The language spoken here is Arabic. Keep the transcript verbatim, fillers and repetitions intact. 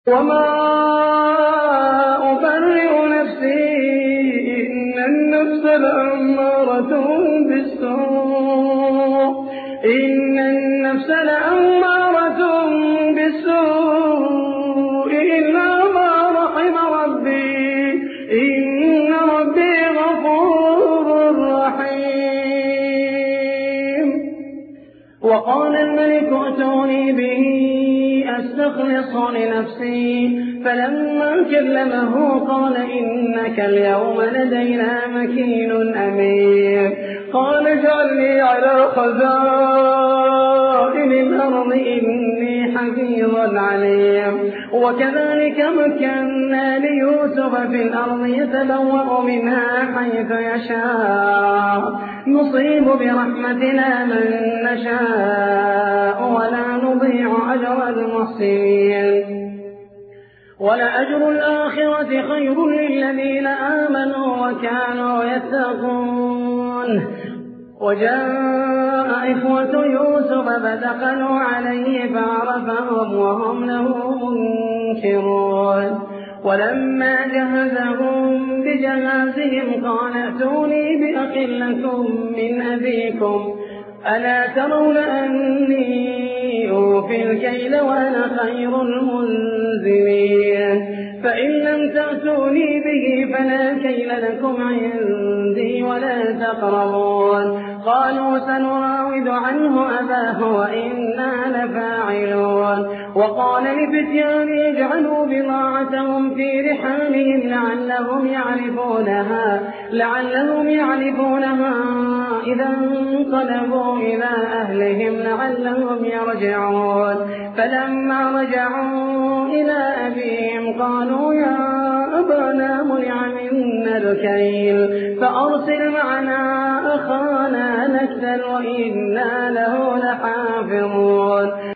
وما أبرئ نفسي إن النفس لأمارة بالسوء إن النفس لأمارة بالسوء إلا ما رحم ربي إن ربي غفور رحيم. وقال الملك ائتوني به أستخلص لنفسي فلما كلمه قال إنك اليوم لدينا مكين أمين. قال اجعلني على خزائن الأرض إني حفيظ عليم. وكذلك مكنا ليوسف في الأرض يتبوأ منها حيث يشاء نصيب برحمتنا من نشاء ولا نضيع أجر المحسنين. ولأجر الآخرة خير للذين آمنوا وكانوا يتقون. وجاء إخوة يوسف فدخلوا عليه فعرفهم وهم له منكرون. ولما جهزهم بجهازهم قال ائتوني بأخ لكم من أبيكم ألا ترون أني أوفي الكيل وأنا خير المنزلين. فإن لم تأتوني به فلا كيل لكم عندي ولا تقربون. قالوا سنراود عنه أباه وإنا لفاعلون. وقال لفتيانه اجعلوا بضاعتهم في رحالهم لعلهم يعرفونها لعلهم يعرفونها إذا انقلبوا إلى أهلهم لعلهم يرجعون. فلما رجعوا إلى أبيهم قالوا يا أبانا منع منا الكيل فأرسل معنا أخانا نكتل وإنا له لحافظون.